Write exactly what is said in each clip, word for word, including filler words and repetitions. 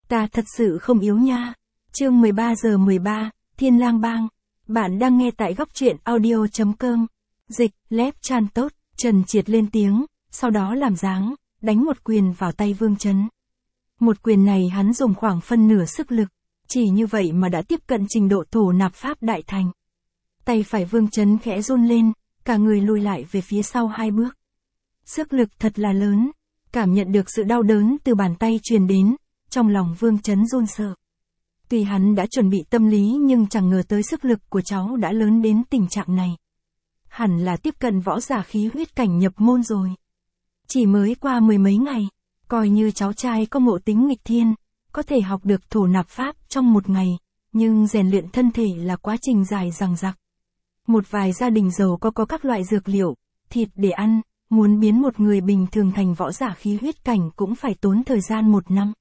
Ta thật sự không yếu nha. Chương mười ba giờ mười ba, Thiên Lang Bang. Bạn đang nghe tại góc truyện audio chấm com. Dịch, Lép Chan tốt, Trần Triệt lên tiếng, sau đó làm dáng, đánh một quyền vào tay Vương Chấn. Một quyền này hắn dùng khoảng phân nửa sức lực, chỉ như vậy mà đã tiếp cận trình độ thổ nạp pháp đại thành. Tay phải Vương Chấn khẽ run lên, cả người lùi lại về phía sau hai bước. Sức lực thật là lớn, cảm nhận được sự đau đớn từ bàn tay truyền đến, trong lòng Vương Chấn run sợ. Tuy hắn đã chuẩn bị tâm lý nhưng chẳng ngờ tới sức lực của cháu đã lớn đến tình trạng này. Hẳn là tiếp cận võ giả khí huyết cảnh nhập môn rồi. Chỉ mới qua mười mấy ngày, coi như cháu trai có ngộ tính nghịch thiên, có thể học được thổ nạp pháp trong một ngày, nhưng rèn luyện thân thể là quá trình dài dằng dặc. Một vài gia đình giàu có có các loại dược liệu, thịt để ăn, muốn biến một người bình thường thành võ giả khí huyết cảnh cũng phải tốn thời gian một năm.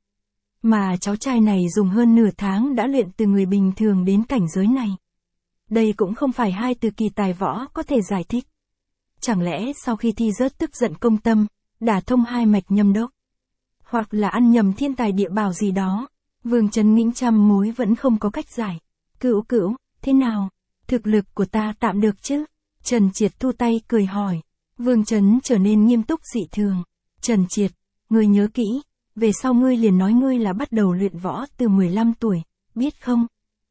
Mà cháu trai này dùng hơn nửa tháng đã luyện từ người bình thường đến cảnh giới này. Đây cũng không phải hai từ kỳ tài võ có thể giải thích. Chẳng lẽ sau khi thi rớt tức giận công tâm, đả thông hai mạch nhâm đốc, hoặc là ăn nhầm thiên tài địa bảo gì đó, Vương Chấn nghĩ trăm mối vẫn không có cách giải. Cửu cửu, thế nào? Thực lực của ta tạm được chứ? Trần Triệt thu tay cười hỏi. Vương Chấn trở nên nghiêm túc dị thường. Trần Triệt, ngươi nhớ kỹ, về sau ngươi liền nói ngươi là bắt đầu luyện võ từ mười lăm tuổi, biết không?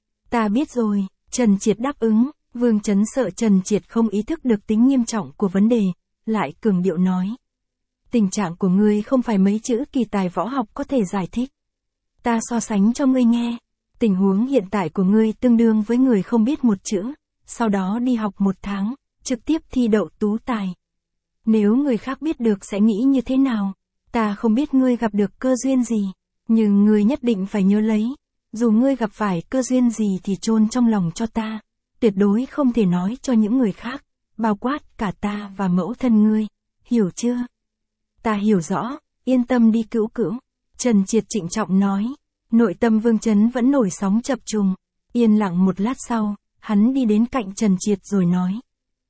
Ta biết rồi, Trần Triệt đáp ứng. Vương Chấn sợ Trần Triệt không ý thức được tính nghiêm trọng của vấn đề, lại cường điệu nói. Tình trạng của ngươi không phải mấy chữ kỳ tài võ học có thể giải thích. Ta so sánh cho ngươi nghe. Tình huống hiện tại của ngươi tương đương với người không biết một chữ, sau đó đi học một tháng, trực tiếp thi đậu tú tài. Nếu người khác biết được sẽ nghĩ như thế nào? Ta không biết ngươi gặp được cơ duyên gì, nhưng ngươi nhất định phải nhớ lấy. Dù ngươi gặp phải cơ duyên gì thì chôn trong lòng cho ta, tuyệt đối không thể nói cho những người khác, bao quát cả ta và mẫu thân ngươi, hiểu chưa? Ta hiểu rõ, yên tâm đi cữu cữu. Trần Triệt trịnh trọng nói. Nội tâm Vương Chấn vẫn nổi sóng chập trùng. Yên lặng một lát sau, hắn đi đến cạnh Trần Triệt rồi nói.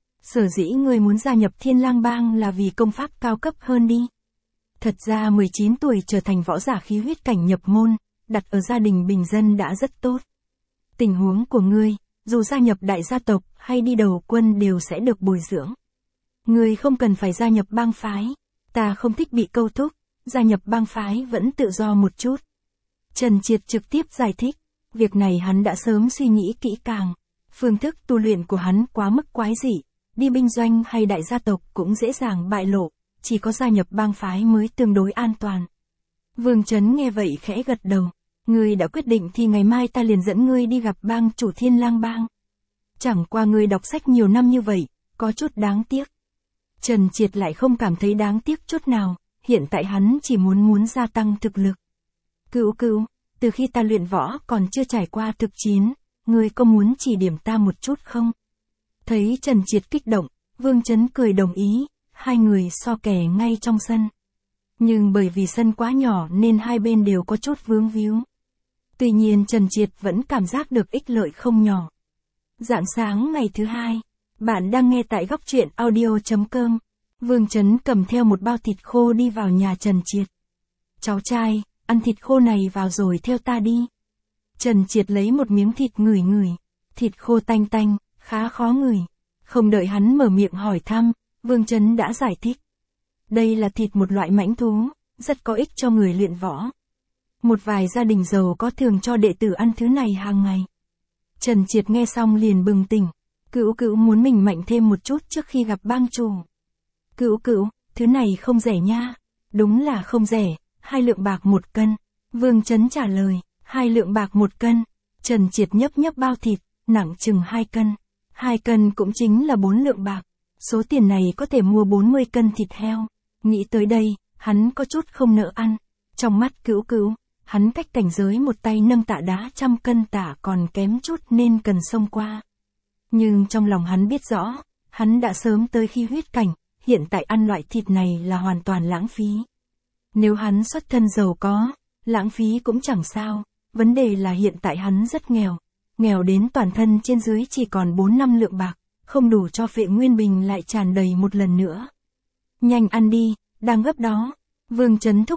Sở dĩ ngươi muốn gia nhập Thiên Lang Bang là vì công pháp cao cấp hơn đi. Thật ra mười chín tuổi trở thành võ giả khí huyết cảnh nhập môn, đặt ở gia đình bình dân đã rất tốt. Tình huống của ngươi, dù gia nhập đại gia tộc hay đi đầu quân đều sẽ được bồi dưỡng. Ngươi không cần phải gia nhập bang phái. Ta không thích bị câu thúc, gia nhập bang phái vẫn tự do một chút. Trần Triệt trực tiếp giải thích, việc này hắn đã sớm suy nghĩ kỹ càng. Phương thức tu luyện của hắn quá mức quái dị, đi binh doanh hay đại gia tộc cũng dễ dàng bại lộ, chỉ có gia nhập bang phái mới tương đối an toàn. Vương Chấn nghe vậy khẽ gật đầu, ngươi đã quyết định thì ngày mai ta liền dẫn ngươi đi gặp bang chủ Thiên Lang Bang. Chẳng qua ngươi đọc sách nhiều năm như vậy, có chút đáng tiếc. Trần Triệt lại không cảm thấy đáng tiếc chút nào, hiện tại hắn chỉ muốn muốn gia tăng thực lực. Cữu cữu, từ khi ta luyện võ còn chưa trải qua thực chiến, ngươi có muốn chỉ điểm ta một chút không? Thấy Trần Triệt kích động, Vương Chấn cười đồng ý, hai người so kè ngay trong sân. Nhưng bởi vì sân quá nhỏ nên hai bên đều có chút vướng víu. Tuy nhiên Trần Triệt vẫn cảm giác được ích lợi không nhỏ. Rạng sáng ngày thứ hai, bạn đang nghe tại góc truyện audio chấm com. Vương Chấn cầm theo một bao thịt khô đi vào nhà Trần Triệt. Cháu trai, ăn thịt khô này vào rồi theo ta đi. Trần Triệt lấy một miếng thịt ngửi ngửi. Thịt khô tanh tanh, khá khó ngửi. Không đợi hắn mở miệng hỏi thăm, Vương Chấn đã giải thích. Đây là thịt một loại mãnh thú, rất có ích cho người luyện võ. Một vài gia đình giàu có thường cho đệ tử ăn thứ này hàng ngày. Trần Triệt nghe xong liền bừng tỉnh. Cữu cữu muốn mình mạnh thêm một chút trước khi gặp bang chủ. Cữu cữu, thứ này không rẻ nha. Đúng là không rẻ, hai lượng bạc một cân. Vương Chấn trả lời, hai lượng bạc một cân. Trần Triệt nhấp nhấp bao thịt, nặng chừng hai cân. Hai cân cũng chính là bốn lượng bạc. Số tiền này có thể mua bốn mươi cân thịt heo. Nghĩ tới đây, hắn có chút không nỡ ăn. Trong mắt cữu cữu, hắn cách cảnh giới một tay nâng tạ đá trăm cân tạ còn kém chút nên cần xông qua. Nhưng trong lòng hắn biết rõ, hắn đã sớm tới khi huyết cảnh, hiện tại ăn loại thịt này là hoàn toàn lãng phí. Nếu hắn xuất thân giàu có, lãng phí cũng chẳng sao, vấn đề là hiện tại hắn rất nghèo, nghèo đến toàn thân trên dưới chỉ còn bốn năm lượng bạc, không đủ cho Phệ Nguyên Bình lại tràn đầy một lần nữa. Nhanh ăn đi, đang gấp đó. Vương Chấn thúc giục,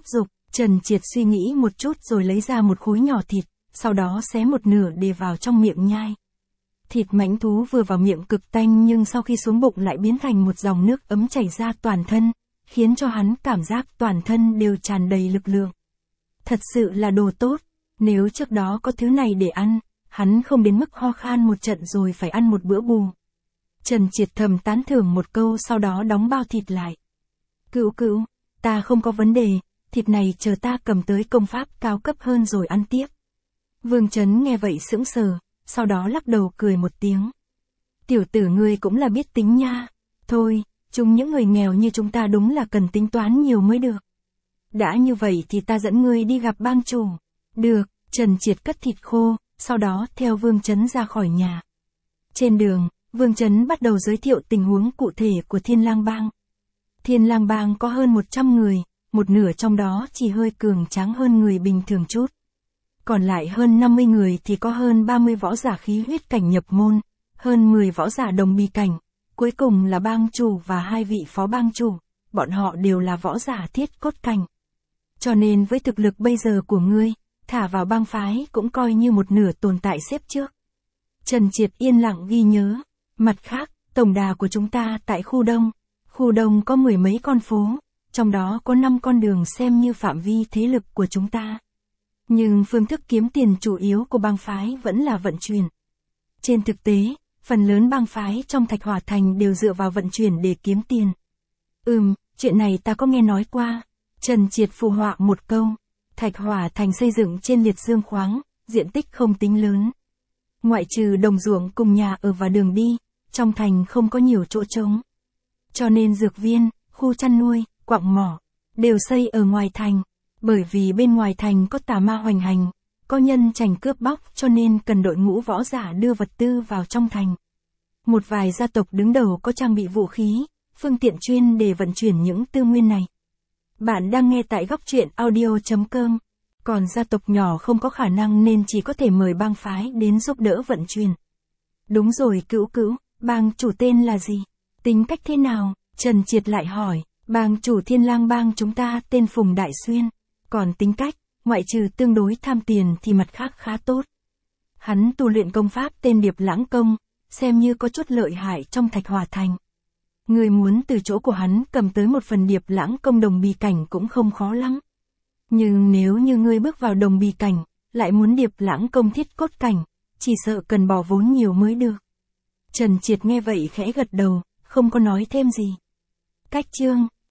Trần Triệt suy nghĩ một chút rồi lấy ra một khối nhỏ thịt, sau đó xé một nửa để vào trong miệng nhai. Thịt mãnh thú vừa vào miệng cực tanh nhưng sau khi xuống bụng lại biến thành một dòng nước ấm chảy ra toàn thân, khiến cho hắn cảm giác toàn thân đều tràn đầy lực lượng. Thật sự là đồ tốt, nếu trước đó có thứ này để ăn, hắn không đến mức ho khan một trận rồi phải ăn một bữa bù. Trần Triệt thầm tán thưởng một câu sau đó đóng bao thịt lại. Cữu cữu, ta không có vấn đề, thịt này chờ ta cầm tới công pháp cao cấp hơn rồi ăn tiếp. Vương Chấn nghe vậy sững sờ, sau đó lắc đầu cười một tiếng. Tiểu tử ngươi cũng là biết tính nha. Thôi, chúng những người nghèo như chúng ta đúng là cần tính toán nhiều mới được. Đã như vậy thì ta dẫn ngươi đi gặp bang chủ. Được, Trần Triệt cất thịt khô, sau đó theo Vương Chấn ra khỏi nhà. Trên đường, Vương Chấn bắt đầu giới thiệu tình huống cụ thể của Thiên Lang Bang. Thiên Lang Bang có hơn một trăm người, một nửa trong đó chỉ hơi cường tráng hơn người bình thường chút. Còn lại hơn năm mươi người thì có hơn ba mươi võ giả khí huyết cảnh nhập môn, hơn mười võ giả đồng bì cảnh, cuối cùng là bang chủ và hai vị phó bang chủ, bọn họ đều là võ giả thiết cốt cảnh. Cho nên với thực lực bây giờ của ngươi, thả vào bang phái cũng coi như một nửa tồn tại xếp trước. Trần Triệt yên lặng ghi nhớ. Mặt khác, tổng đà của chúng ta tại khu Đông. Khu Đông có mười mấy con phố, trong đó có năm con đường xem như phạm vi thế lực của chúng ta. Nhưng phương thức kiếm tiền chủ yếu của bang phái vẫn là vận chuyển. Trên thực tế, phần lớn bang phái trong Thạch Hỏa Thành đều dựa vào vận chuyển để kiếm tiền. Ừm, chuyện này ta có nghe nói qua. Trần Triệt phù họa một câu. Thạch Hỏa Thành xây dựng trên liệt dương khoáng, diện tích không tính lớn. Ngoại trừ đồng ruộng cùng nhà ở và đường đi, trong thành không có nhiều chỗ trống. Cho nên dược viên, khu chăn nuôi, quặng mỏ, đều xây ở ngoài thành. Bởi vì bên ngoài thành có tà ma hoành hành, có nhân chành cướp bóc cho nên cần đội ngũ võ giả đưa vật tư vào trong thành. Một vài gia tộc đứng đầu có trang bị vũ khí, phương tiện chuyên để vận chuyển những tư nguyên này. Bạn đang nghe tại góc truyện audio chấm com. Còn gia tộc nhỏ không có khả năng nên chỉ có thể mời bang phái đến giúp đỡ vận chuyển. Đúng rồi Cữu Cữu, bang chủ tên là gì? Tính cách thế nào? Trần Triệt lại hỏi. Bang chủ Thiên Lang Bang chúng ta tên Phùng Đại Xuyên. Còn tính cách, ngoại trừ tương đối tham tiền thì mặt khác khá tốt. Hắn tu luyện công pháp tên Điệp Lãng Công, xem như có chút lợi hại trong Thạch Hỏa Thành. Người muốn từ chỗ của hắn cầm tới một phần Điệp Lãng Công đồng bì cảnh cũng không khó lắm. Nhưng nếu như ngươi bước vào đồng bì cảnh, lại muốn Điệp Lãng Công thiết cốt cảnh, chỉ sợ cần bỏ vốn nhiều mới được. Trần Triệt nghe vậy khẽ gật đầu, không có nói thêm gì. Cách chương